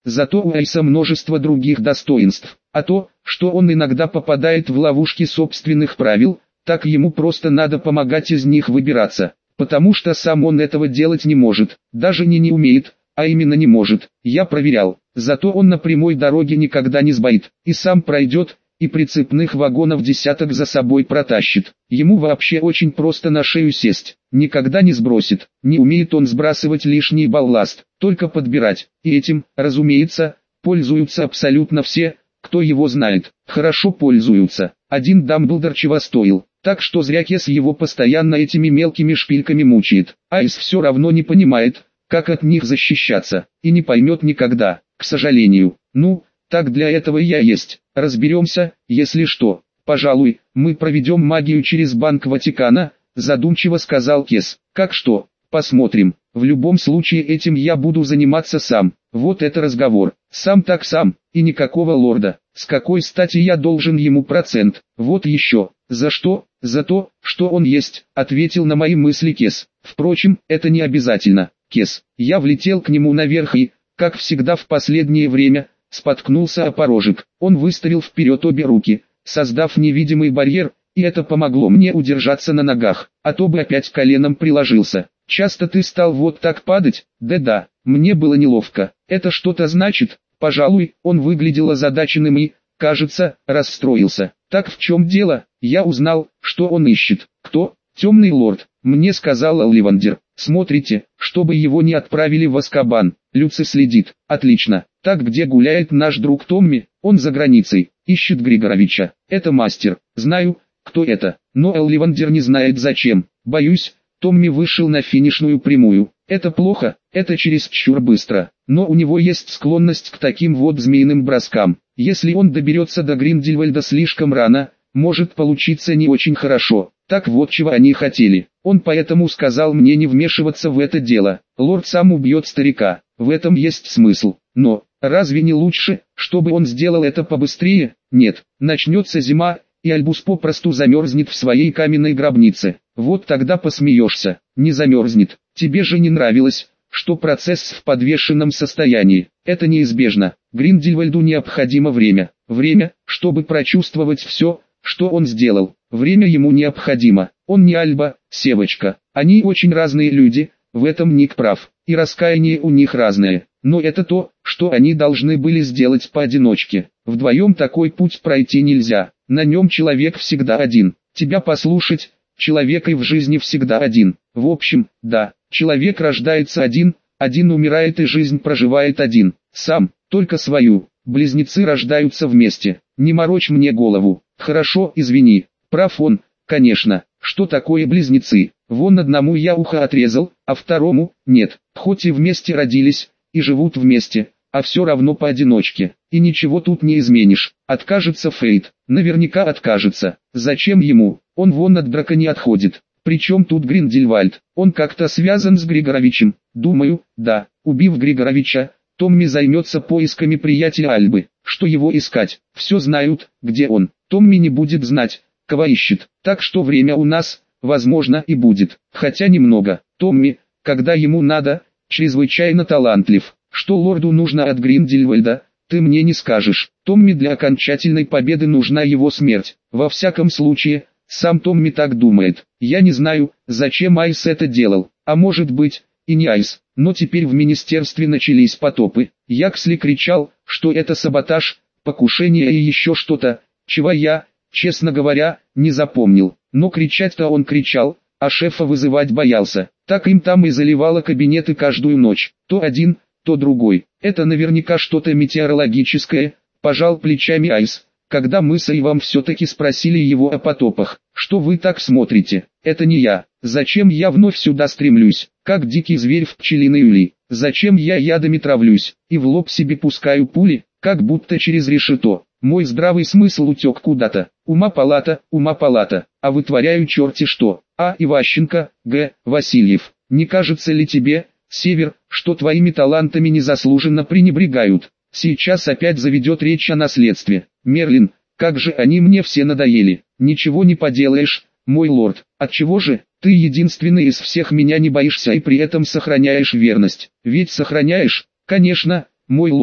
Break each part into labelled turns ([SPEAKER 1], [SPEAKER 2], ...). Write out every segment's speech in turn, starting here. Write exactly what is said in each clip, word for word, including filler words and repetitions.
[SPEAKER 1] Зато у Айса множество других достоинств. А то, что он иногда попадает в ловушки собственных правил, так ему просто надо помогать из них выбираться. Потому что сам он этого делать не может, даже не не умеет, а именно не может. Я проверял. Зато он на прямой дороге никогда не сбоит, и сам пройдет, и прицепных вагонов десяток за собой протащит. Ему вообще очень просто на шею сесть, никогда не сбросит. Не умеет он сбрасывать лишний балласт, только подбирать. И этим, разумеется, пользуются абсолютно все, кто его знает. Хорошо пользуются. Один Дамблдор чего стоил. Так что зря Кес его постоянно этими мелкими шпильками мучает. Айс все равно не понимает, как от них защищаться, и не поймет никогда, к сожалению. Ну, так для этого я есть. Разберемся, если что. Пожалуй, мы проведем магию через Банк Ватикана, задумчиво сказал Кес. Как что? Посмотрим. В любом случае этим я буду заниматься сам. Вот это разговор. Сам так сам, и никакого лорда. С какой стати я должен ему процент? Вот еще. За что? За то, что он есть, ответил на мои мысли Кес. Впрочем, это не обязательно. Кес. Я влетел к нему наверх и, как всегда в последнее время, споткнулся о порожек. Он выставил вперед обе руки, создав невидимый барьер, и это помогло мне удержаться на ногах, а то бы опять коленом приложился. Часто ты стал вот так падать? Да-да, мне было неловко. Это что-то значит? Пожалуй, он выглядел озадаченным и, кажется, расстроился. Так в чем дело? Я узнал, что он ищет. Кто? Темный лорд. Мне сказал Олливандер. Смотрите, чтобы его не отправили в Азкабан. Люци следит. Отлично. Так где гуляет наш друг Томми? Он за границей. Ищет Григоровича. Это мастер. Знаю, кто это. Но Олливандер не знает зачем. Боюсь, Томми вышел на финишную прямую. Это плохо, это чересчур быстро. Но у него есть склонность к таким вот змеиным броскам. Если он доберется до Гриндельвальда слишком рано, может получиться не очень хорошо. Так вот чего они хотели. Он поэтому сказал мне не вмешиваться в это дело. Лорд сам убьет старика. В этом есть смысл. Но, разве не лучше, чтобы он сделал это побыстрее? Нет, начнется зима, и Альбус попросту замерзнет в своей каменной гробнице. Вот тогда посмеешься. Не замерзнет. Тебе же не нравилось, что процесс в подвешенном состоянии. Это неизбежно. Гриндельвальду необходимо время. Время, чтобы прочувствовать все, что он сделал. Время ему необходимо. Он не Альба, Севочка. Они очень разные люди, в этом Ник прав. И раскаяние у них разное. Но это то, что они должны были сделать поодиночке. Вдвоем такой путь пройти нельзя. На нем человек всегда один. Тебя послушать, человек и в жизни всегда один. В общем, да, человек рождается один, один умирает и жизнь проживает один. Сам, только свою. Близнецы рождаются вместе. Не морочь мне голову. Хорошо, извини. Прав он, конечно. Что такое близнецы? Вон одному я ухо отрезал, а второму – нет. Хоть и вместе родились, и живут вместе, а все равно поодиночке. И ничего тут не изменишь. Откажется Фейт. Наверняка откажется. Зачем ему? Он вон от драка не отходит. Причем тут Гриндельвальд? Он как-то связан с Григоровичем? Думаю, да. Убив Григоровича, Томми займется поисками приятеля Альбы. Что его искать? Все знают, где он. Томми не будет знать, кого ищет. Так что время у нас, возможно, и будет. Хотя немного. Томми, когда ему надо, чрезвычайно талантлив. Что лорду нужно от Гриндельвальда, ты мне не скажешь. Томми для окончательной победы нужна его смерть. Во всяком случае, сам Томми так думает. Я не знаю, зачем Айс это делал. А может быть, и не Айс. Но теперь в министерстве начались потопы. Яксли кричал, что это саботаж, покушение и еще что-то, чего я, честно говоря, не запомнил. Но кричать-то он кричал, а шефа вызывать боялся. Так им там и заливало кабинеты каждую ночь. То один, то другой. Это наверняка что-то метеорологическое, пожал плечами Айс. Когда мы с Ивом все-таки спросили его о потопах. Что вы так смотрите? Это не я. Зачем я вновь сюда стремлюсь, как дикий зверь в пчелиной ули? Зачем я ядами травлюсь, и в лоб себе пускаю пули, как будто через решето? Мой здравый смысл утек куда-то. Ума палата, ума палата, а вытворяю черти что. А. Иващенко, Г. Васильев, не кажется ли тебе, Север, что твоими талантами незаслуженно пренебрегают? Сейчас опять заведет речь о наследстве. Мерлин, как же они мне все надоели. Ничего не поделаешь, мой лорд. Отчего же, ты единственный из всех меня не боишься и при этом сохраняешь верность? Ведь сохраняешь, конечно, мой лорд,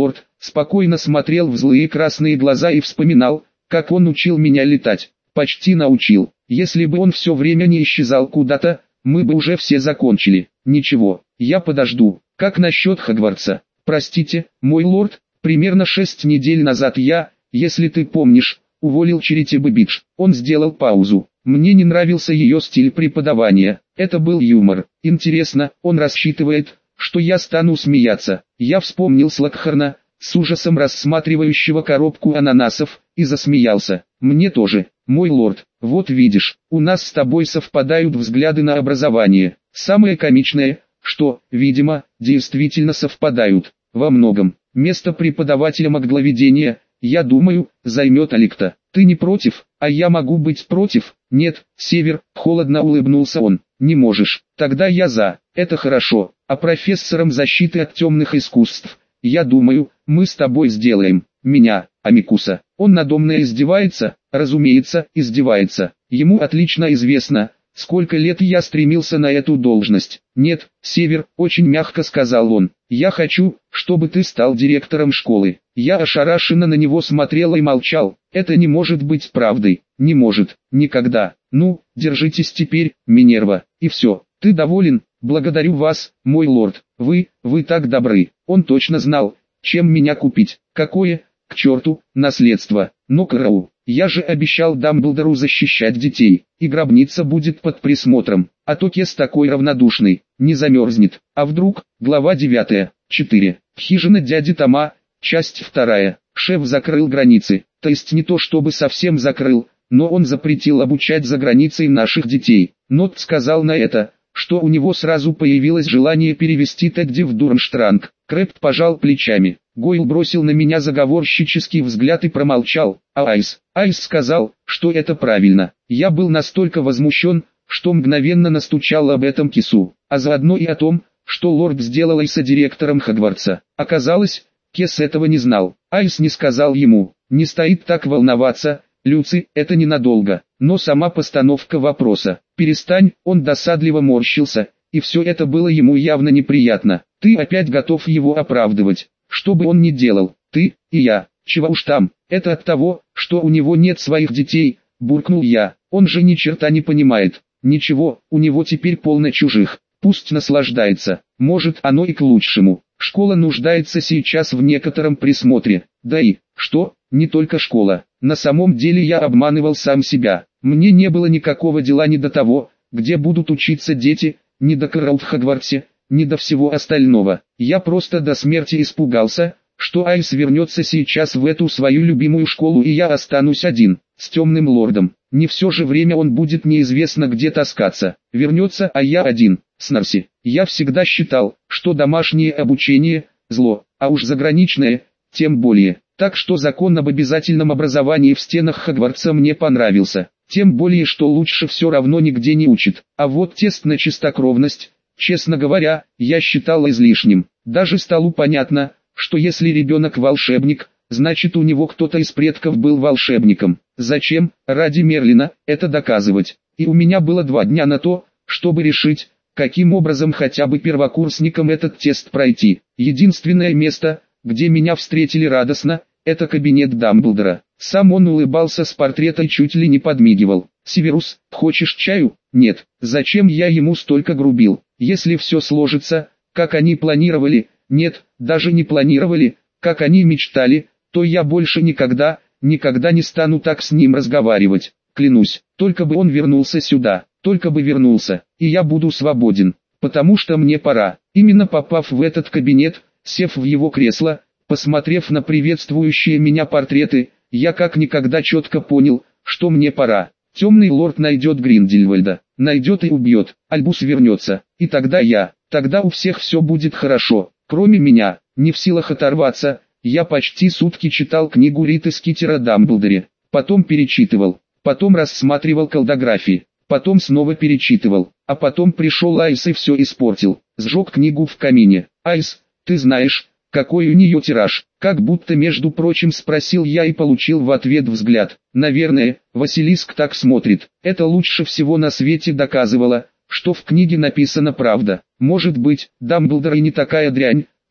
[SPEAKER 1] спокойно смотрел в злые красные глаза и вспоминал, как он учил меня летать. Почти научил. Если бы он все время не исчезал куда-то, мы бы уже все закончили. Ничего, я подожду. Как насчет Хогвартса? Простите, мой лорд, примерно шесть недель назад я, если ты помнишь, уволил Черити Бэбидж. Он сделал паузу. Мне не нравился ее стиль преподавания. Это был юмор. Интересно, он рассчитывает, что я стану смеяться. Я вспомнил Слокхорна, с ужасом рассматривающего коробку ананасов, и засмеялся. Мне тоже, мой лорд. Вот видишь, у нас с тобой совпадают взгляды на образование. Самое комичное, что, видимо, действительно совпадают. Во многом. Место преподавателя магловедения, я думаю, займет Аликта. Ты не против, а я могу быть против? Нет, Север, холодно улыбнулся он. Не можешь. Тогда я за. Это хорошо. А профессором защиты от темных искусств, я думаю, мы с тобой сделаем. Меня, Амикуса. Он надо мной издевается? Разумеется, издевается. Ему отлично известно, сколько лет я стремился на эту должность. Нет, Север, очень мягко сказал он. Я хочу, чтобы ты стал директором школы. Я ошарашенно на него смотрел и молчал. Это не может быть правдой. Не может. Никогда. Ну, держитесь теперь, Минерва. И все. Ты доволен? Благодарю вас, мой лорд. Вы, вы так добры. Он точно знал, чем меня купить. Какое, к черту, наследство. Но караул. Я же обещал Дамблдору защищать детей. И гробница будет под присмотром. А то Кес такой равнодушный, не замерзнет. А вдруг? Глава девятая. четыре. Хижина дяди Тома. Часть вторая. Шеф закрыл границы. То есть не то чтобы совсем закрыл, но он запретил обучать за границей наших детей. Нот сказал на это, что у него сразу появилось желание перевести Тедди в Дурмштранг. Крэпт пожал плечами. Гойл бросил на меня заговорщический взгляд и промолчал, а Айс, Айс сказал, что это правильно. Я был настолько возмущен, что мгновенно настучал об этом Кесу, а заодно и о том, что лорд сделал Айса директором Хогвартса. Оказалось, Кес этого не знал. Айс не сказал ему, не стоит так волноваться, Люци, это ненадолго, но сама постановка вопроса. Перестань, он досадливо морщился, и все это было ему явно неприятно. Ты опять готов его оправдывать. Что бы он ни делал, ты и я, чего уж там, это от того, что у него нет своих детей, буркнул я, он же ни черта не понимает. Ничего, у него теперь полно чужих, пусть наслаждается, может оно и к лучшему. Школа нуждается сейчас в некотором присмотре, да и, что, не только школа, на самом деле я обманывал сам себя. Мне не было никакого дела ни до того, где будут учиться дети, ни до Кэрол в Хогвартсе, ни до всего остального. Я просто до смерти испугался, что Айс вернется сейчас в эту свою любимую школу и я останусь один, с темным лордом. Не все же время он будет неизвестно где таскаться. Вернется, а я один, с Нарси. Я всегда считал, что домашнее обучение – зло, а уж заграничное – тем более. Так что закон об обязательном образовании в стенах Хогвартса мне понравился. Тем более, что лучше все равно нигде не учат. А вот тест на чистокровность, честно говоря, я считал излишним. Даже стало понятно, что если ребенок волшебник, значит у него кто-то из предков был волшебником. Зачем, ради Мерлина, это доказывать? И у меня было два дня на то, чтобы решить, каким образом хотя бы первокурсникам этот тест пройти. Единственное место, где меня встретили радостно, это кабинет Дамблдора. Сам он улыбался с портрета и чуть ли не подмигивал. «Северус, хочешь чаю?» «Нет, зачем я ему столько грубил? Если все сложится, как они планировали, нет, даже не планировали, как они мечтали, то я больше никогда, никогда не стану так с ним разговаривать. Клянусь, только бы он вернулся сюда, только бы вернулся, и я буду свободен, потому что мне пора». Именно попав в этот кабинет, сев в его кресло, посмотрев на приветствующие меня портреты, я как никогда четко понял, что мне пора. Темный лорд найдет Гриндельвальда, найдет и убьет, Альбус вернется, и тогда я, тогда у всех все будет хорошо, кроме меня. Не в силах оторваться, я почти сутки читал книгу Риты Скитера о Дамблдоре, потом перечитывал, потом рассматривал колдографии, потом снова перечитывал, а потом пришел Айс и все испортил, сжег книгу в камине. «Айс, ты знаешь, какой у нее тираж?» Как будто между прочим спросил я и получил в ответ взгляд. Наверное, Василиск так смотрит. Это лучше всего на свете доказывало, что в книге написана правда. Может быть, Дамблдор и не такая дрянь,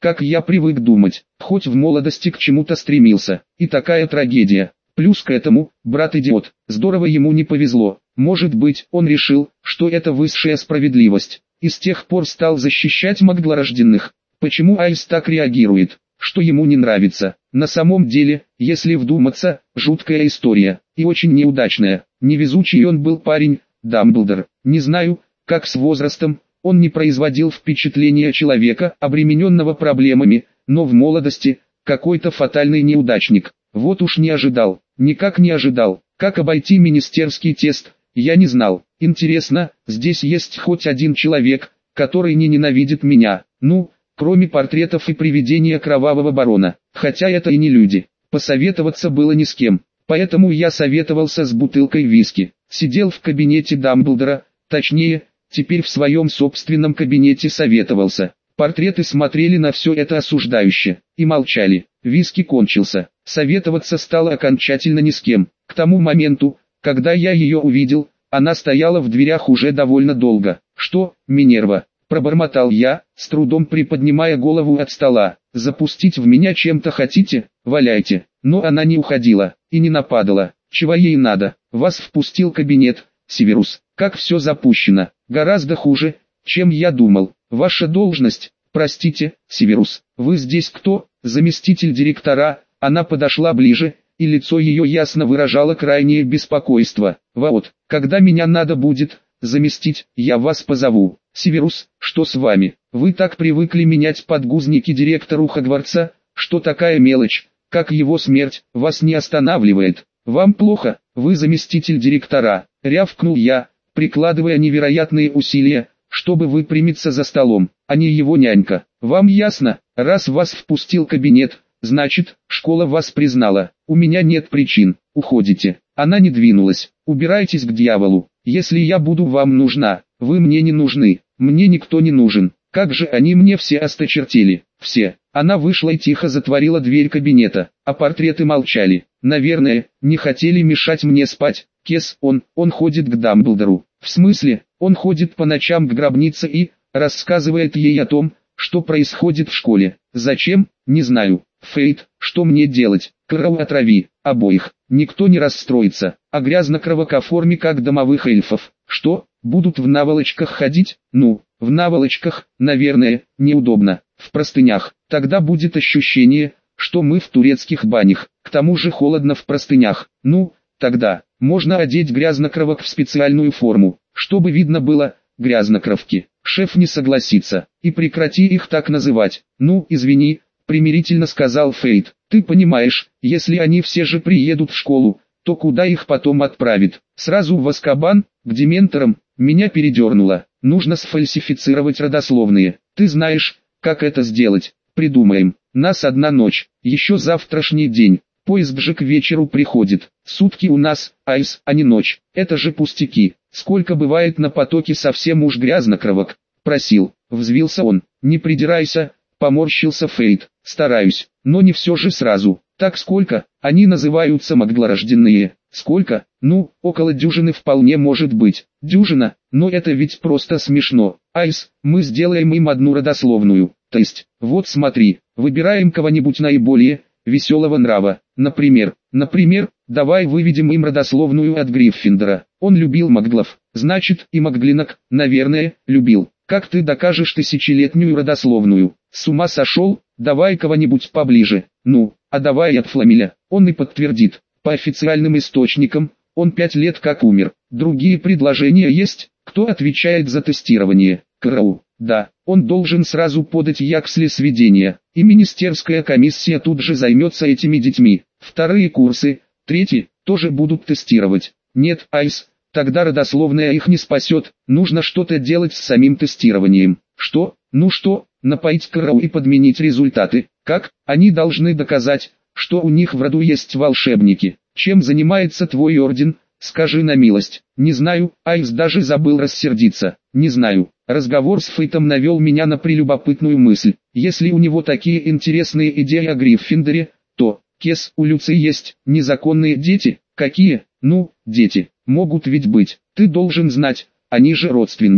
[SPEAKER 1] как я привык думать, хоть в молодости к чему-то стремился. И такая трагедия. Плюс к этому, брат-идиот, здорово ему не повезло. Может быть, он решил, что это высшая справедливость, и с тех пор стал защищать магдлорожденных. Почему Айс так реагирует? Что ему не нравится? На самом деле, если вдуматься, жуткая история, и очень неудачная. Невезучий он был парень, Дамблдор. Не знаю, как с возрастом, он не производил впечатления человека, обремененного проблемами, но в молодости, какой-то фатальный неудачник. Вот уж не ожидал, никак не ожидал. Как обойти министерский тест, я не знал. Интересно, здесь есть хоть один человек, который не ненавидит меня, ну, кроме портретов и привидения кровавого барона, хотя это и не люди. Посоветоваться было ни с кем, поэтому я советовался с бутылкой виски. Сидел в кабинете Дамблдора, точнее, теперь в своем собственном кабинете советовался. Портреты смотрели на все это осуждающе, и молчали. Виски кончился, советоваться стало окончательно ни с кем. К тому моменту, когда я ее увидел, она стояла в дверях уже довольно долго. «Что, Минерва?» – пробормотал я, с трудом приподнимая голову от стола. «Запустить в меня чем-то хотите? Валяйте». Но она не уходила, и не нападала. Чего ей надо? Вас впустил кабинет, Северус. Как все запущено. Гораздо хуже, чем я думал. Ваша должность, простите, Северус. Вы здесь кто? Заместитель директора. Она подошла ближе, и лицо ее ясно выражало крайнее беспокойство. Вот, когда меня надо будет заместить, я вас позову. Северус, что с вами? Вы так привыкли менять подгузники директору Хогвартса, что такая мелочь, как его смерть, вас не останавливает. Вам плохо, вы заместитель директора, рявкнул я, прикладывая невероятные усилия, чтобы выпрямиться за столом, а не его нянька. Вам ясно, раз вас впустил кабинет, значит, школа вас признала. У меня нет причин, уходите. Она не двинулась. Убирайтесь к дьяволу. Если я буду вам нужна, вы мне не нужны. Мне никто не нужен. Как же они мне все осточертели. Все. Она вышла и тихо затворила дверь кабинета, а портреты молчали. Наверное, не хотели мешать мне спать. Кес, он, он ходит к Дамблдору. В смысле, он ходит по ночам к гробнице и рассказывает ей о том, что происходит в школе. Зачем? Не знаю. Фейт, что мне делать? Кроу отрави, обоих. Никто не расстроится, а грязно-кровок оформи как домовых эльфов. Что, будут в наволочках ходить? Ну, в наволочках, наверное, неудобно. В простынях. Тогда будет ощущение, что мы в турецких банях. К тому же холодно в простынях. Ну, тогда, можно одеть грязнокровок в специальную форму, чтобы видно было, грязнокровки. Шеф не согласится, и прекрати их так называть. Ну, извини, примирительно сказал Фейт. Ты понимаешь, если они все же приедут в школу, то куда их потом отправят? Сразу в Азкабан, к дементорам? Меня передернуло. Нужно сфальсифицировать родословные. Ты знаешь, как это сделать? Придумаем. Нас одна ночь, еще завтрашний день. Поезд же к вечеру приходит. Сутки у нас, айс, а не ночь. Это же пустяки. Сколько бывает на потоке совсем уж грязнокровок. Просил. Взвился он. Не придирайся, поморщился Фейт. Стараюсь, но не все же сразу. Так сколько? Они называются магдлорожденные. Сколько? Ну, около дюжины вполне может быть. Дюжина? Но это ведь просто смешно. Айс, мы сделаем им одну родословную. То есть, вот смотри, выбираем кого-нибудь наиболее веселого нрава. Например, например, давай выведем им родословную от Гриффиндора. Он любил магдлов, значит и магдлинок, наверное, любил. Как ты докажешь тысячелетнюю родословную? С ума сошел? Давай кого-нибудь поближе. Ну, а давай от Фламеля. Он и подтвердит. По официальным источникам, он пять лет как умер. Другие предложения есть? Кто отвечает за тестирование? Кроу. Да, он должен сразу подать Яксли сведения, и министерская комиссия тут же займется этими детьми. Вторые курсы, третьи, тоже будут тестировать. Нет, Айс, тогда родословная их не спасет, нужно что-то делать с самим тестированием. Что? Ну что, напоить Кроу и подменить результаты? Как? Они должны доказать, что у них в роду есть волшебники. Чем занимается твой орден? Скажи на милость. Не знаю, Айс даже забыл рассердиться. Не знаю. Разговор с Фейтом навел меня на прелюбопытную мысль. Если у него такие интересные идеи о Гриффиндоре, то, Кес, у Люции есть незаконные дети. Какие? Ну, дети. Могут ведь быть. Ты должен знать, они же родственники.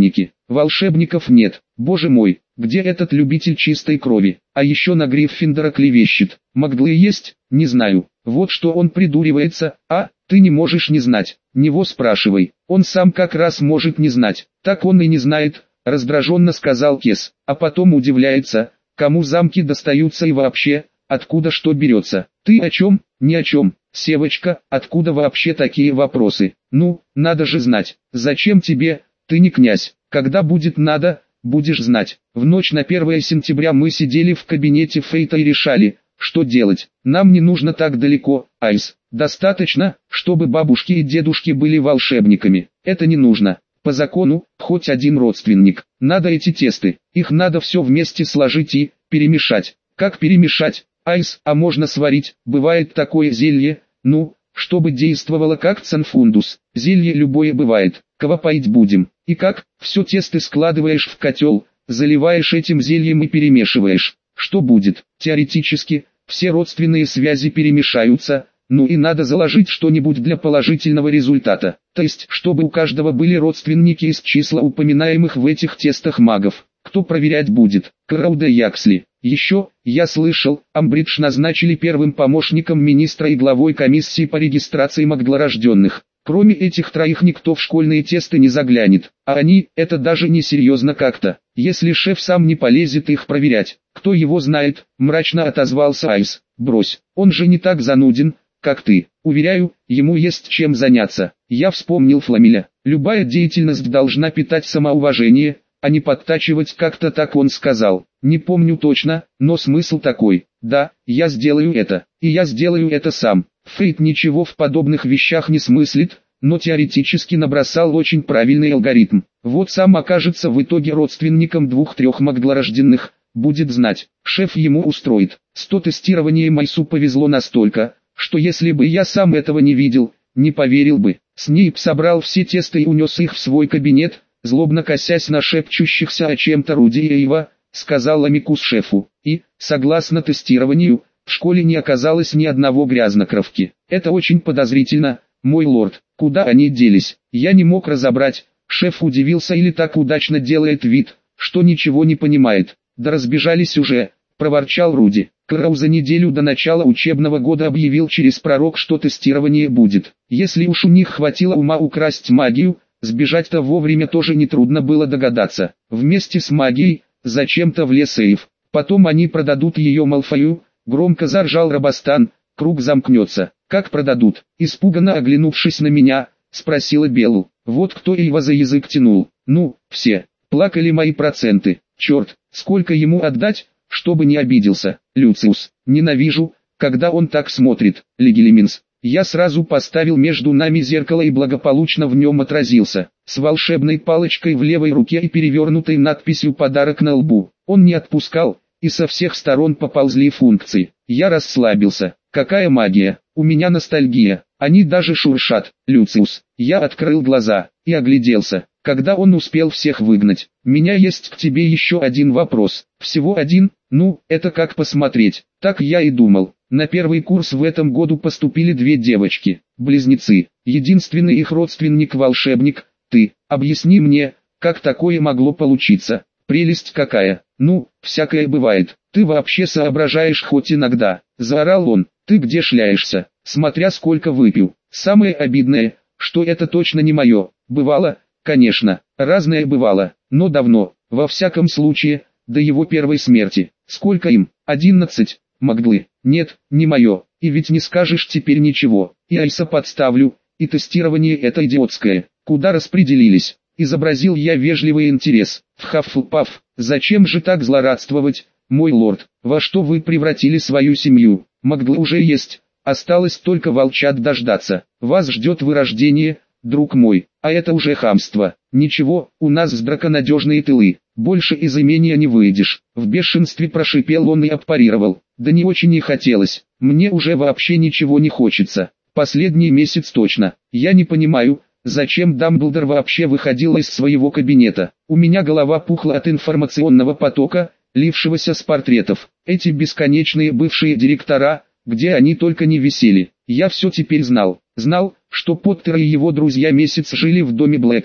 [SPEAKER 1] волшебников нет. Боже мой, где этот любитель чистой крови? А еще на Гриффиндора клевещет. Маглы есть? Не знаю. Вот что он придуривается, а, ты не можешь не знать. Него спрашивай, он сам как раз может не знать. Так он и не знает, раздраженно сказал Кес, а потом удивляется, кому замки достаются и вообще, откуда что берется. Ты о чем? Ни о чем. Севочка, откуда вообще такие вопросы? Ну, надо же знать. Зачем тебе? Ты не князь. Когда будет надо, будешь знать. В ночь на первое сентября мы сидели в кабинете Фейта и решали, что делать. Нам не нужно так далеко, Айс. Достаточно, чтобы бабушки и дедушки были волшебниками. Это не нужно. По закону, хоть один родственник. Надо эти тесты. Их надо все вместе сложить и перемешать. Как перемешать? Айс, а можно сварить. Бывает такое зелье, ну, чтобы действовало как цанфундус. Зелье любое бывает. Кого поить будем? И как? Все тесто складываешь в котел, заливаешь этим зельем и перемешиваешь. Что будет? Теоретически, все родственные связи перемешаются, ну и надо заложить что-нибудь для положительного результата. То есть, чтобы у каждого были родственники из числа упоминаемых в этих тестах магов. Кто проверять будет? Крауда Яксли. Еще, я слышал, Амбридж назначили первым помощником министра и главой комиссии по регистрации маглорожденных. Кроме этих троих никто в школьные тесты не заглянет, а они, это даже не серьезно как-то, если шеф сам не полезет их проверять. Кто его знает, мрачно отозвался Айс. Брось, он же не так зануден, как ты. Уверяю, ему есть чем заняться. Я вспомнил Фламеля. Любая деятельность должна питать самоуважение, а не подтачивать, как-то так он сказал. Не помню точно, но смысл такой. Да, я сделаю это, и я сделаю это сам. Фейт ничего в подобных вещах не смыслит, но теоретически набросал очень правильный алгоритм. Вот сам окажется в итоге родственником двух-трех маглорожденных, будет знать, шеф ему устроит. С то тестированием Айсу повезло настолько, что если бы я сам этого не видел, не поверил бы. Снейп собрал все тесты и унес их в свой кабинет, злобно косясь на шепчущихся о чем-то Руди и Эйва, сказал Амикус шефу, и, согласно тестированию, в школе не оказалось ни одного грязнокровки. Это очень подозрительно, мой лорд. Куда они делись? Я не мог разобрать. Шеф удивился или так удачно делает вид, что ничего не понимает. Да разбежались уже, проворчал Руди. Кроу за неделю до начала учебного года объявил через пророк, что тестирование будет. Если уж у них хватило ума украсть магию, сбежать-то вовремя тоже нетрудно было догадаться. Вместе с магией, зачем-то влез Эйв. Потом они продадут ее Малфою. Громко заржал Робостан, круг замкнется. Как продадут? Испуганно оглянувшись на меня, спросила Белл. Вот кто Эйва за язык тянул. Ну, все. Плакали мои проценты. Черт, сколько ему отдать, чтобы не обиделся. Люциус, ненавижу, когда он так смотрит. Легилиминс. Я сразу поставил между нами зеркало и благополучно в нем отразился. С волшебной палочкой в левой руке и перевернутой надписью «Подарок» на лбу. Он не отпускал, и со всех сторон поползли функции. Я расслабился. Какая магия? У меня ностальгия. Они даже шуршат. Люциус. Я открыл глаза и огляделся. Когда он успел всех выгнать? Меня есть к тебе еще один вопрос. Всего один? Ну, это как посмотреть. Так я и думал. На первый курс в этом году поступили две девочки, близнецы. Единственный их родственник-волшебник, ты. Объясни мне, как такое могло получиться? Прелесть какая. Ну, всякое бывает. Ты вообще соображаешь хоть иногда. Заорал он. Ты где шляешься? Смотря сколько выпил. Самое обидное, что это точно не мое. Бывало, конечно, разное бывало, но давно. Во всяком случае, до его первой смерти. Сколько им? Одиннадцать. Маглы. Нет, не мое. И ведь не скажешь теперь ничего. И Айса подставлю. И тестирование это идиотское. Куда распределились? Изобразил я вежливый интерес. В Хаффлпаф. Зачем же так злорадствовать, мой лорд? Во что вы превратили свою семью? Маглы уже есть. Осталось только волчат дождаться. Вас ждет вырождение, друг мой. А это уже хамство. Ничего, у нас с драконадежные тылы. Больше из имения не выйдешь. В бешенстве прошипел он и отпарировал. Да не очень и хотелось. Мне уже вообще ничего не хочется. Последний месяц точно. Я не понимаю, зачем Дамблдор вообще выходил из своего кабинета. У меня голова пухла от информационного потока, лившегося с портретов. Эти бесконечные бывшие директора, где они только не висели. Я все теперь знал. Знал, что Поттер и его друзья месяц жили в доме Блэков,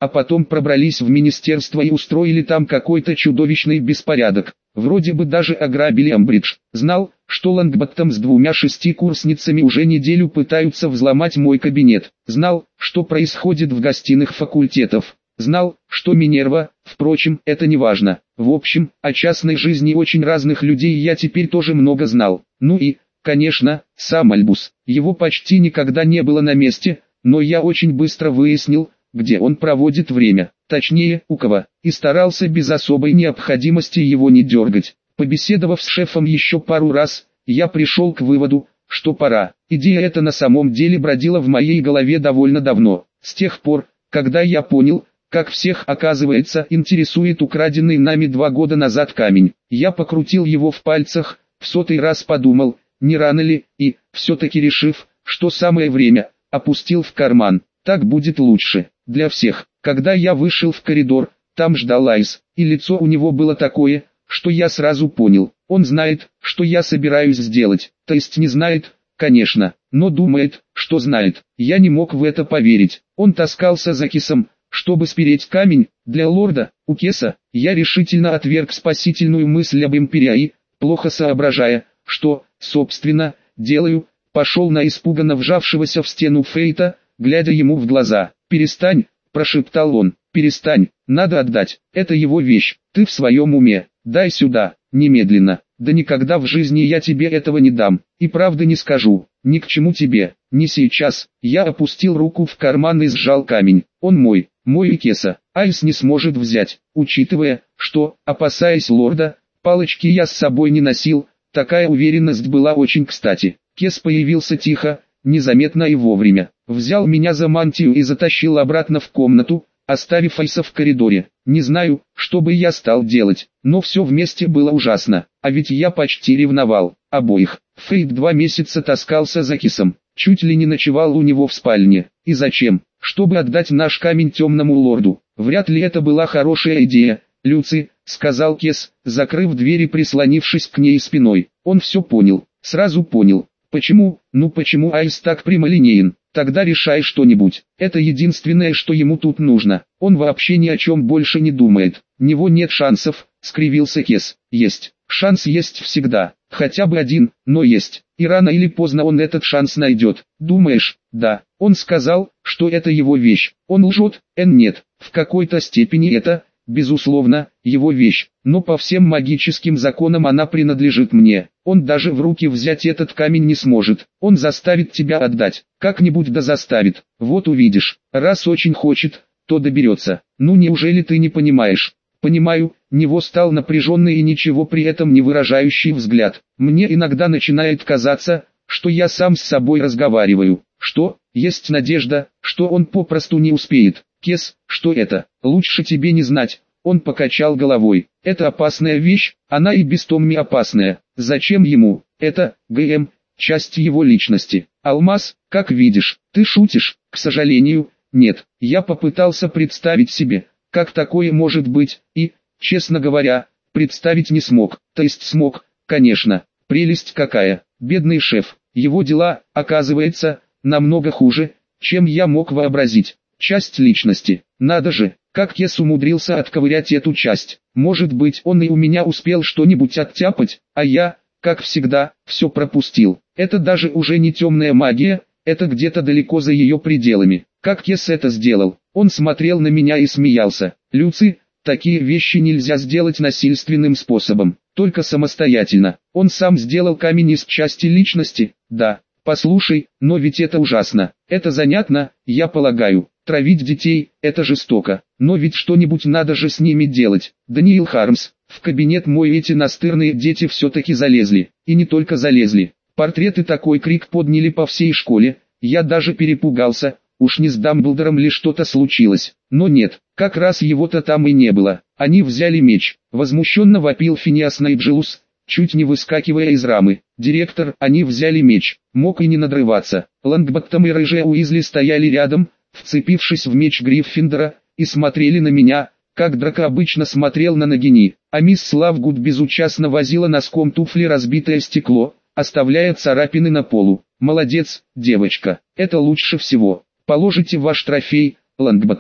[SPEAKER 1] а потом пробрались в министерство и устроили там какой-то чудовищный беспорядок. Вроде бы даже ограбили Амбридж. Знал, что Лонгботтом с двумя шестикурсницами уже неделю пытаются взломать мой кабинет. Знал, что происходит в гостиных факультетов. Знал, что Минерва, впрочем, это не важно. В общем, о частной жизни очень разных людей я теперь тоже много знал. Ну и, конечно, сам Альбус. Его почти никогда не было на месте, но я очень быстро выяснил, где он проводит время, точнее, у кого, и старался без особой необходимости его не дергать. Побеседовав с шефом еще пару раз, я пришел к выводу, что пора. Идея эта на самом деле бродила в моей голове довольно давно, с тех пор, когда я понял, как всех, оказывается, интересует украденный нами два года назад камень. Я покрутил его в пальцах, в сотый раз подумал, не рано ли, и, все-таки решив, что самое время, опустил в карман. Так будет лучше, для всех. Когда я вышел в коридор, там ждал Айс, и лицо у него было такое, что я сразу понял, он знает, что я собираюсь сделать, то есть не знает, конечно, но думает, что знает. Я не мог в это поверить. Он таскался за Кесом, чтобы спереть камень. Для лорда, у Кеса, я решительно отверг спасительную мысль об Империи, плохо соображая, что, собственно, делаю, пошел на испуганно вжавшегося в стену Фейта, глядя ему в глаза. «Перестань», – прошептал он, – «перестань, надо отдать, это его вещь, ты в своем уме, дай сюда, немедленно». «Да никогда в жизни я тебе этого не дам, и правда не скажу, ни к чему тебе, не сейчас». Я опустил руку в карман и сжал камень. Он мой, мой и Кеса. Айс не сможет взять, учитывая, что, опасаясь лорда, палочки я с собой не носил, такая уверенность была очень кстати. Кес появился тихо, незаметно и вовремя, взял меня за мантию и затащил обратно в комнату, оставив Айса в коридоре. Не знаю, что бы я стал делать, но все вместе было ужасно, а ведь я почти ревновал, обоих. Фейт два месяца таскался за Кесом, чуть ли не ночевал у него в спальне. И зачем? Чтобы отдать наш камень темному лорду. Вряд ли это была хорошая идея, Люци, сказал Кес, закрыв дверь и прислонившись к ней спиной. Он все понял, сразу понял. Почему? Ну почему Айс так прямолинеен? Тогда решай что-нибудь. Это единственное, что ему тут нужно. Он вообще ни о чем больше не думает. У него нет шансов, скривился Кес. Есть. Шанс есть всегда. Хотя бы один, но есть. И рано или поздно он этот шанс найдет. Думаешь? Да. Он сказал, что это его вещь. Он лжет? Эн нет. В какой-то степени это, безусловно, его вещь. Но по всем магическим законам она принадлежит мне. Он даже в руки взять этот камень не сможет. Он заставит тебя отдать. Как-нибудь да заставит. Вот увидишь. Раз очень хочет, то доберется. Ну неужели ты не понимаешь? Понимаю. Него стал напряженный и ничего при этом не выражающий взгляд. Мне иногда начинает казаться, что я сам с собой разговариваю. Что? Есть надежда, что он попросту не успеет. Кес, что это? Лучше тебе не знать. Он покачал головой. Это опасная вещь, она и без Томми опасная. Зачем ему? Это, ГМ, часть его личности. Алмаз, как видишь, ты шутишь? К сожалению, нет. Я попытался представить себе, как такое может быть, и, честно говоря, представить не смог. То есть смог, конечно. Прелесть какая. Бедный шеф. Его дела, оказывается, намного хуже, чем я мог вообразить. Часть личности. Надо же, как Кес умудрился отковырять эту часть. Может быть, он и у меня успел что-нибудь оттяпать, а я, как всегда, все пропустил. Это даже уже не темная магия, это где-то далеко за ее пределами. Как Кес это сделал? Он смотрел на меня и смеялся. Люци, такие вещи нельзя сделать насильственным способом, только самостоятельно. Он сам сделал камень из части личности, да. Послушай, но ведь это ужасно. Это занятно, я полагаю. Травить детей – это жестоко, но ведь что-нибудь надо же с ними делать. Даниил Хармс, в кабинет мой эти настырные дети все-таки залезли, и не только залезли. Портреты такой крик подняли по всей школе, я даже перепугался, уж не с Дамблдором ли что-то случилось. Но нет, как раз его-то там и не было. Они взяли меч, возмущенно вопил Финиас Найджелус, чуть не выскакивая из рамы. Директор, они взяли меч, мог и не надрываться. Лонгботтом и Рыжая Уизли стояли рядом, вцепившись в меч Гриффиндора, и смотрели на меня, как Драко обычно смотрел на Нагини, а мисс Лавгуд безучастно возила носком туфли разбитое стекло, оставляя царапины на полу. Молодец, девочка, это лучше всего. Положите ваш трофей, Лонгботтом.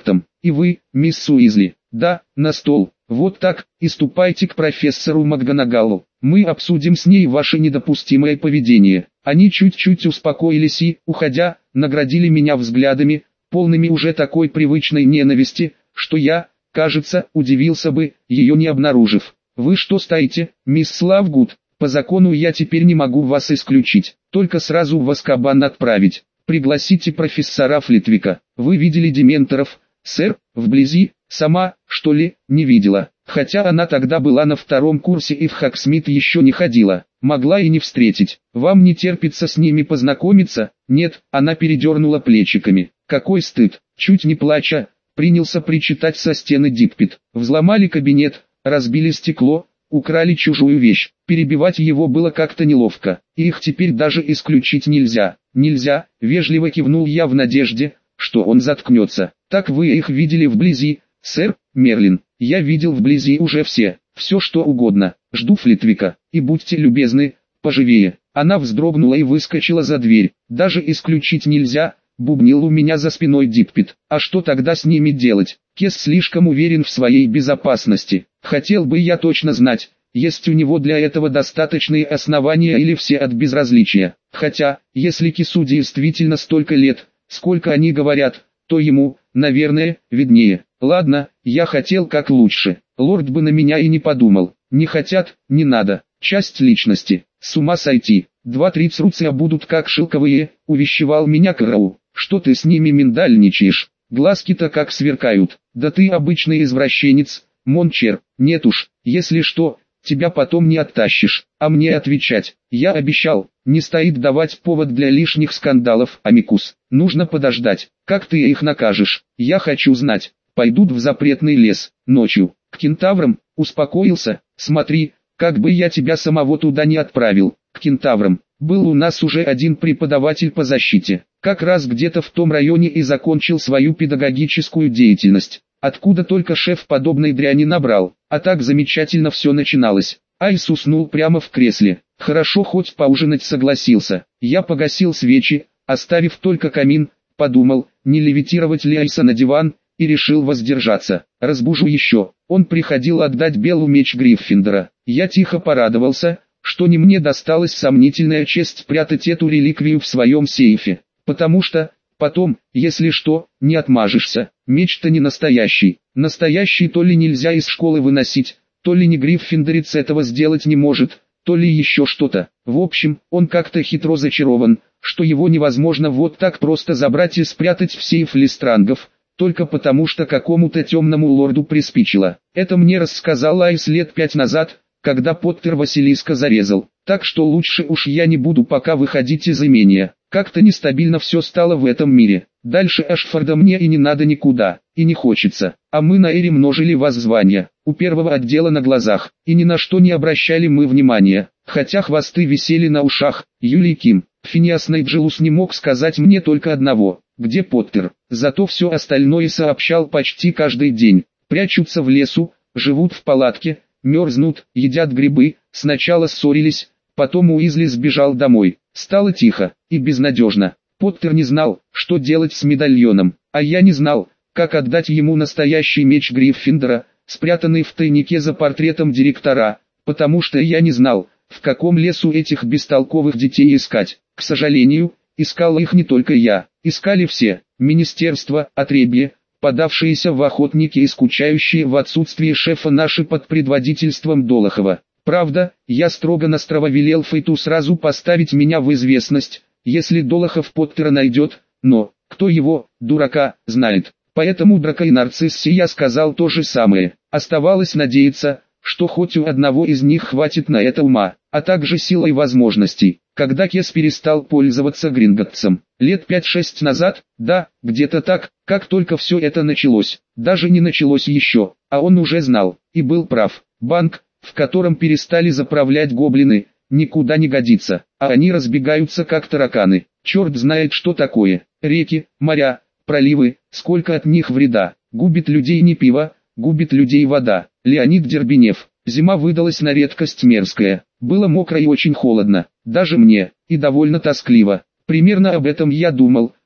[SPEAKER 1] И вы, мисс Уизли? Да, на стол. Вот так, и ступайте к профессору МакГонагаллу. Мы обсудим с ней ваше недопустимое поведение. Они чуть-чуть успокоились и, уходя, наградили меня взглядами, полными уже такой привычной ненависти, что я, кажется, удивился бы, ее не обнаружив. Вы что стоите, мисс Лавгуд? По закону я теперь не могу вас исключить, только сразу в Азкабан отправить. Пригласите профессора Флитвика. Вы видели дементоров, сэр, вблизи? Сама, что ли, не видела. Хотя она тогда была на втором курсе и в Хоксмит еще не ходила. Могла и не встретить. Вам не терпится с ними познакомиться? Нет, она передернула плечиками. Какой стыд. Чуть не плача, принялся причитать со стены Дикпит. Взломали кабинет, разбили стекло, украли чужую вещь. Перебивать его было как-то неловко. И их теперь даже исключить нельзя. Нельзя, вежливо кивнул я в надежде, что он заткнется. Так вы их видели вблизи, сэр, Мерлин? Я видел вблизи уже все, все что угодно. Жду Флитвика, и будьте любезны, поживее. Она вздрогнула и выскочила за дверь. Даже исключить нельзя, бубнил у меня за спиной Дикпит. А что тогда с ними делать? Кес слишком уверен в своей безопасности. Хотел бы я точно знать, есть у него для этого достаточные основания или все от безразличия. Хотя, если Кесу действительно столько лет, сколько они говорят, то ему, наверное, виднее. Ладно, я хотел как лучше. Лорд бы на меня и не подумал. Не хотят, не надо. Часть личности. С ума сойти. Два-три цруция будут как шелковые, увещевал меня Кроу. Что ты с ними миндальничаешь? Глазки-то как сверкают. Да ты обычный извращенец, Мончер. Нет уж, если что, тебя потом не оттащишь. А мне отвечать. Я обещал. Не стоит давать повод для лишних скандалов, Амикус. Нужно подождать. Как ты их накажешь? Я хочу знать. Пойдут в запретный лес, ночью, к кентаврам, успокоился. Смотри, как бы я тебя самого туда не отправил. К кентаврам. Был у нас уже один преподаватель по защите. Как раз где-то в том районе и закончил свою педагогическую деятельность. Откуда только шеф подобной дряни набрал. А так замечательно все начиналось. Айс уснул прямо в кресле. Хорошо хоть поужинать согласился. Я погасил свечи, оставив только камин, подумал, не левитировать ли Айса на диван, и решил воздержаться. Разбужу еще. Он приходил отдать Белу меч Гриффиндора. Я тихо порадовался, что не мне досталась сомнительная честь прятать эту реликвию в своем сейфе. Потому что, потом, если что, не отмажешься. Меч-то не настоящий. Настоящий то ли нельзя из школы выносить, то ли не Гриффиндорец этого сделать не может, то ли еще что-то. В общем, он как-то хитро зачарован, что его невозможно вот так просто забрать и спрятать в сейф Листрангов, только потому что какому-то темному лорду приспичило. Это мне рассказал Айс лет пять назад, когда Поттер Василиска зарезал. Так что лучше уж я не буду пока выходить из имения. Как-то нестабильно все стало в этом мире. Дальше Эшфорда мне и не надо никуда, и не хочется. А мы на Эре множили воззвания, у первого отдела на глазах, и ни на что не обращали мы внимания. Хотя хвосты висели на ушах. Юлий Ким, Финиас Найджелус не мог сказать мне только одного. Где Поттер? Зато все остальное сообщал почти каждый день. Прячутся в лесу, живут в палатке, мерзнут, едят грибы. Сначала ссорились, потом Уизли сбежал домой. Стало тихо и безнадежно. Поттер не знал, что делать с медальоном, а я не знал, как отдать ему настоящий меч Гриффиндора, спрятанный в тайнике за портретом директора, потому что я не знал, в каком лесу этих бестолковых детей искать. К сожалению, искал их не только я, искали все. Министерство, отребье, подавшиеся в охотники и скучающие в отсутствии шефа наши под предводительством Долохова. Правда, я строго-настрово велел Фейту сразу поставить меня в известность, если Долохов Поттера найдет, но, кто его, дурака, знает. Поэтому Драко и Нарциссе я сказал то же самое. Оставалось надеяться, что хоть у одного из них хватит на это ума, а также сил и возможностей. Когда Кес перестал пользоваться Гринготтсом, лет пять-шесть назад, да, где-то так, как только все это началось, даже не началось еще, а он уже знал, и был прав. Банк, в котором перестали заправлять гоблины, никуда не годится, а они разбегаются как тараканы. Черт знает что такое. Реки, моря, проливы, сколько от них вреда. Губит людей не пиво, губит людей вода. Леонид Дербенев. Зима выдалась на редкость мерзкая. Было мокро и очень холодно, даже мне, и довольно тоскливо. Примерно об этом я думал,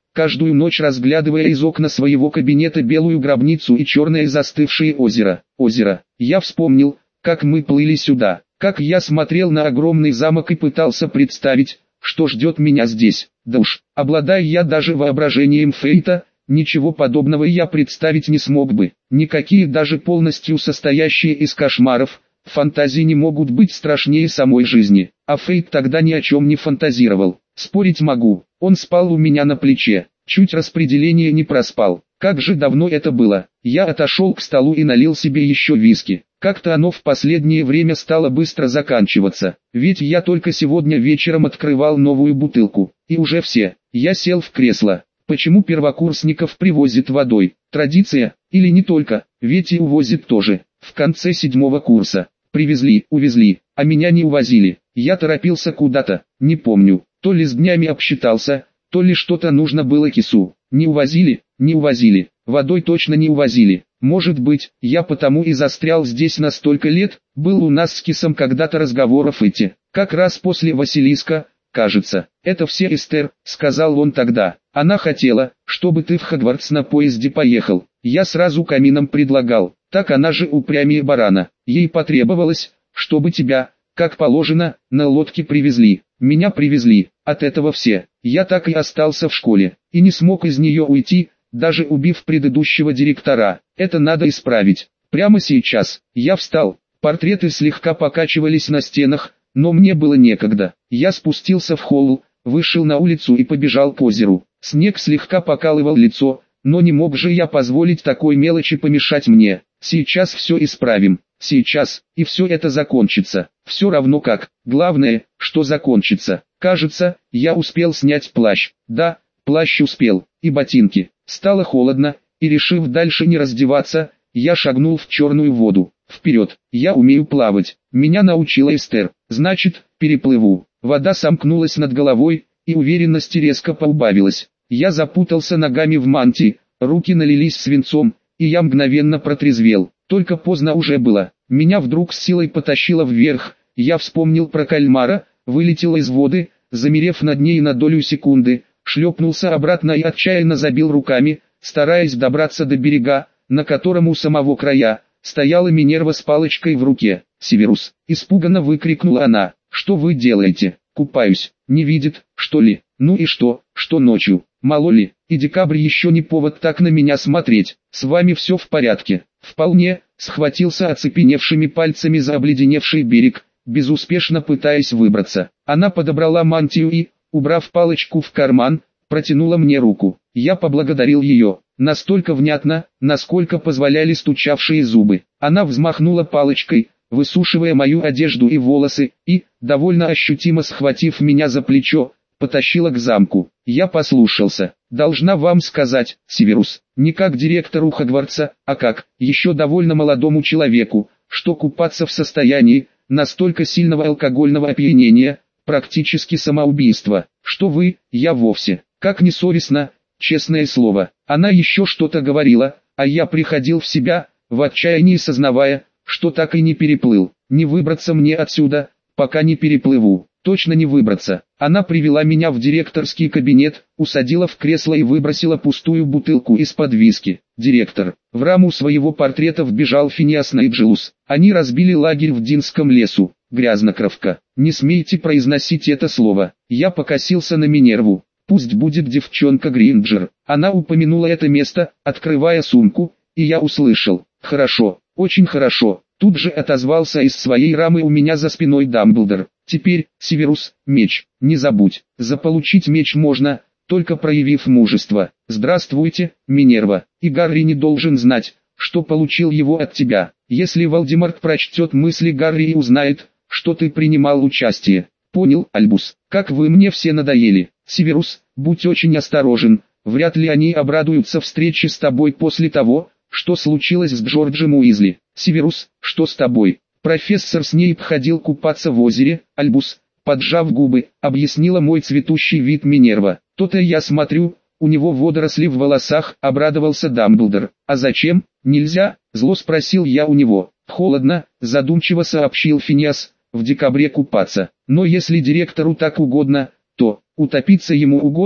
[SPEAKER 1] каждую ночь разглядывая из окна своего кабинета белую гробницу и черное застывшее озеро. Озеро. Я вспомнил, как мы плыли сюда, как я смотрел на огромный замок и пытался представить, что ждет меня здесь. Да уж, обладая я даже воображением Фейта, ничего подобного я представить не смог бы. Никакие даже полностью состоящие из кошмаров, фантазии не могут быть страшнее самой жизни. А Фейт тогда ни о чем не фантазировал. Спорить могу, он спал у меня на плече, чуть распределение не проспал. Как же давно это было. Я отошел к столу и налил себе еще виски. Как-то оно в последнее время стало быстро заканчиваться, ведь я только сегодня вечером открывал новую бутылку, и уже все. Я сел в кресло. Почему первокурсников привозят водой? Традиция? Или не только? Ведь и увозят тоже. В конце седьмого курса. Привезли, увезли, а меня не увозили. Я торопился куда-то, не помню. То ли с днями обсчитался, то ли что-то нужно было кису. Не увозили, не увозили. Водой точно не увозили. Может быть, я потому и застрял здесь на столько лет, был у нас с кисом когда-то разговоров эти. Как раз после Василиска, кажется. Это все Эстер, сказал он тогда. Она хотела, чтобы ты в Хогвартс на поезде поехал. Я сразу камином предлагал. Так она же упрямее барана. Ей потребовалось, чтобы тебя, как положено, на лодке привезли. Меня привезли. От этого все. Я так и остался в школе. И не смог из нее уйти, даже убив предыдущего директора. Это надо исправить. Прямо сейчас. Я встал. Портреты слегка покачивались на стенах, но мне было некогда. Я спустился в холл, вышел на улицу и побежал к озеру. Снег слегка покалывал лицо, но не мог же я позволить такой мелочи помешать мне. Сейчас все исправим. Сейчас, и все это закончится. Все равно как. Главное, что закончится. Кажется, я успел снять плащ. Да, плащ успел. И ботинки. Стало холодно, и решив дальше не раздеваться, я шагнул в черную воду. Вперед, я умею плавать. Меня научила Эстер. Значит, переплыву. Вода сомкнулась над головой, и уверенности резко поубавилась. Я запутался ногами в мантии, руки налились свинцом, и я мгновенно протрезвел. Только поздно уже было. Меня вдруг с силой потащило вверх. Я вспомнил про кальмара, вылетел из воды, замерев над ней на долю секунды, шлепнулся обратно и отчаянно забил руками, стараясь добраться до берега, на котором у самого края стояла Минерва с палочкой в руке. «Северус!» — испуганно выкрикнула она. «Что вы делаете? Купаюсь. Не видит, что ли? Ну и что, что ночью? Мало ли, и декабрь еще не повод так на меня смотреть. С вами все в порядке?» «Вполне», — схватился оцепеневшими пальцами за обледеневший берег, безуспешно пытаясь выбраться. Она подобрала мантию и, убрав палочку в карман, протянула мне руку. Я поблагодарил ее, настолько внятно, насколько позволяли стучавшие зубы. Она взмахнула палочкой, высушивая мою одежду и волосы, и, довольно ощутимо схватив меня за плечо, потащила к замку. Я послушался. Должна вам сказать, Северус, не как директору Хогвартса, а как, еще довольно молодому человеку, что купаться в состоянии настолько сильного алкогольного опьянения, практически самоубийство, что вы, я вовсе, как несовестно, честное слово. Она еще что-то говорила, а я приходил в себя, в отчаянии сознавая, что так и не переплыл. Не выбраться мне отсюда, пока не переплыву. Точно не выбраться. Она привела меня в директорский кабинет, усадила в кресло и выбросила пустую бутылку из-под виски. Директор. В раму своего портрета вбежал Финиас Найджелус. Они разбили лагерь в Динском лесу. Грязнокровка. Не смейте произносить это слово. Я покосился на Минерву. Пусть будет девчонка Гринджер. Она упомянула это место, открывая сумку, и я услышал. Хорошо, очень хорошо. Тут же отозвался из своей рамы у меня за спиной Дамблдор. Теперь, Северус, меч, не забудь. Заполучить меч можно, только проявив мужество. Здравствуйте, Минерва. И Гарри не должен знать, что получил его от тебя. Если Волдеморт прочтет мысли Гарри и узнает, что ты принимал участие. Понял, Альбус, как вы мне все надоели. Северус, будь очень осторожен. Вряд ли они обрадуются встрече с тобой после того, что случилось с Джорджем Уизли. Северус, что с тобой? Профессор Снейп ходил купаться в озере, Альбус, поджав губы, объяснила мой цветущий вид Минерва. То-то я смотрю, у него водоросли в волосах, обрадовался Дамблдор. А зачем? Нельзя, зло спросил я у него. Холодно, задумчиво сообщил Финиас, в декабре купаться. Но если директору так угодно, то, утопиться ему угодно,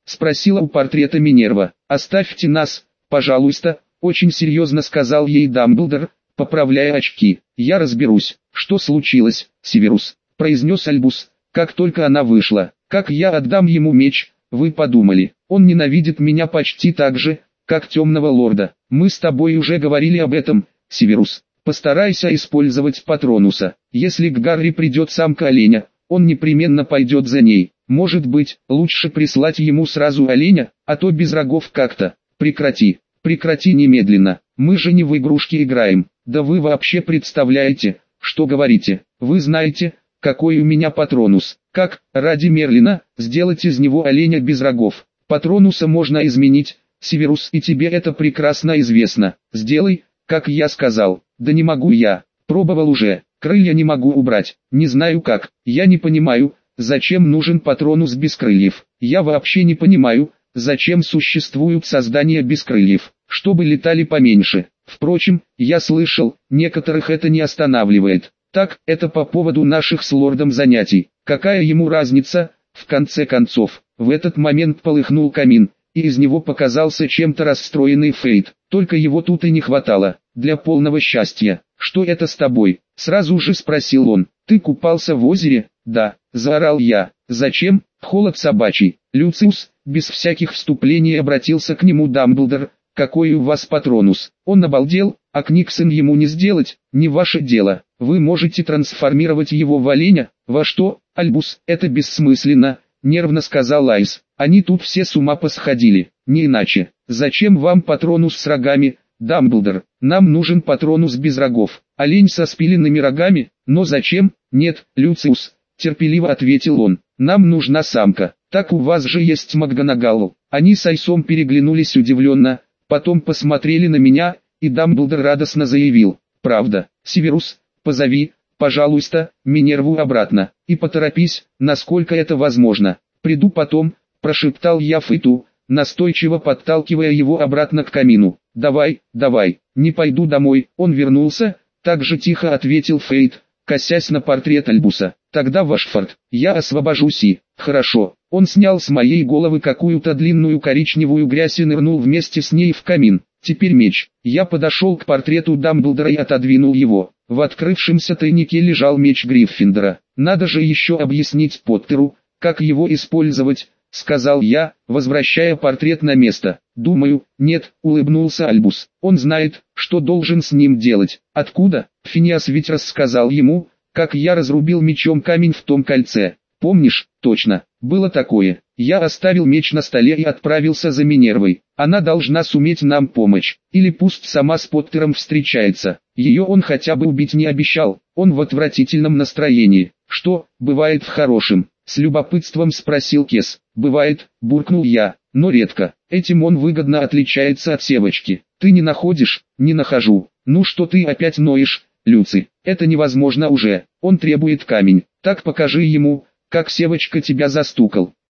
[SPEAKER 1] спросила у портрета Минерва. «Оставьте нас, пожалуйста», — очень серьезно сказал ей Дамблдор, поправляя очки. «Я разберусь, что случилось, Северус», — произнес Альбус, как только она вышла. «Как я отдам ему меч, вы подумали? Он ненавидит меня почти так же, как темного лорда. Мы с тобой уже говорили об этом, Северус. Постарайся использовать Патронуса. Если к Гарри придет самка оленя, он непременно пойдет за ней. Может быть, лучше прислать ему сразу оленя, а то без рогов как-то. Прекрати, прекрати немедленно. Мы же не в игрушки играем. Да вы вообще представляете, что говорите? Вы знаете, какой у меня Патронус. Как, ради Мерлина, сделать из него оленя без рогов? Патронуса можно изменить, Северус, и тебе это прекрасно известно. Сделай, как я сказал. Да не могу я. Пробовал уже. Крылья не могу убрать. Не знаю как. Я не понимаю, зачем нужен Патронус без крыльев. Я вообще не понимаю, зачем существуют создания без крыльев. Чтобы летали поменьше. Впрочем, я слышал, некоторых это не останавливает. Так, это по поводу наших с лордом занятий. Какая ему разница, в конце концов? В этот момент полыхнул камин, и из него показался чем-то расстроенный Фейт. Только его тут и не хватало, для полного счастья. «Что это с тобой?» — сразу же спросил он. «Ты купался в озере?» «Да», — заорал я. «Зачем? Холод собачий». «Люциус», без всяких вступлений обратился к нему Дамблдор, «какой у вас Патронус?» Он обалдел, а Книксон ему не сделать, не ваше дело. Вы можете трансформировать его в оленя? Во что? Альбус, это бессмысленно, нервно сказал Айс. Они тут все с ума посходили, не иначе. Зачем вам Патронус с рогами, Дамблдор? Нам нужен Патронус без рогов. Олень со спиленными рогами? Но зачем? Нет, Люциус, терпеливо ответил он. Нам нужна самка. Так у вас же есть МакГонагал. Они с Айсом переглянулись удивленно, потом посмотрели на меня, и Дамблдор радостно заявил. Правда, Северус, позови, пожалуйста, Минерву обратно, и поторопись, насколько это возможно. Приду потом, прошептал я Фейту, настойчиво подталкивая его обратно к камину. Давай, давай, не пойду домой. Он вернулся, так же тихо ответил Фейт, косясь на портрет Альбуса. Тогда в Ашфорд, я освобожусь и... Хорошо. Он снял с моей головы какую-то длинную коричневую грязь и нырнул вместе с ней в камин. Теперь меч. Я подошел к портрету Дамблдора и отодвинул его. В открывшемся тайнике лежал меч Гриффиндора. Надо же еще объяснить Поттеру, как его использовать, сказал я, возвращая портрет на место. Думаю, нет, улыбнулся Альбус. Он знает, что должен с ним делать. Откуда? Финиас ведь рассказал ему, как я разрубил мечом камень в том кольце. Помнишь? Точно, было такое. Я оставил меч на столе и отправился за Минервой. Она должна суметь нам помочь. Или пусть сама с Поттером встречается. Ее он хотя бы убить не обещал. Он в отвратительном настроении. Что, бывает в хорошем? С любопытством спросил Кес. Бывает, буркнул я, но редко. Этим он выгодно отличается от Севочки. Ты не находишь? Не нахожу. Ну что ты опять ноешь, Люци? Это невозможно уже. Он требует камень. Так покажи ему, как Севочка тебя застукал.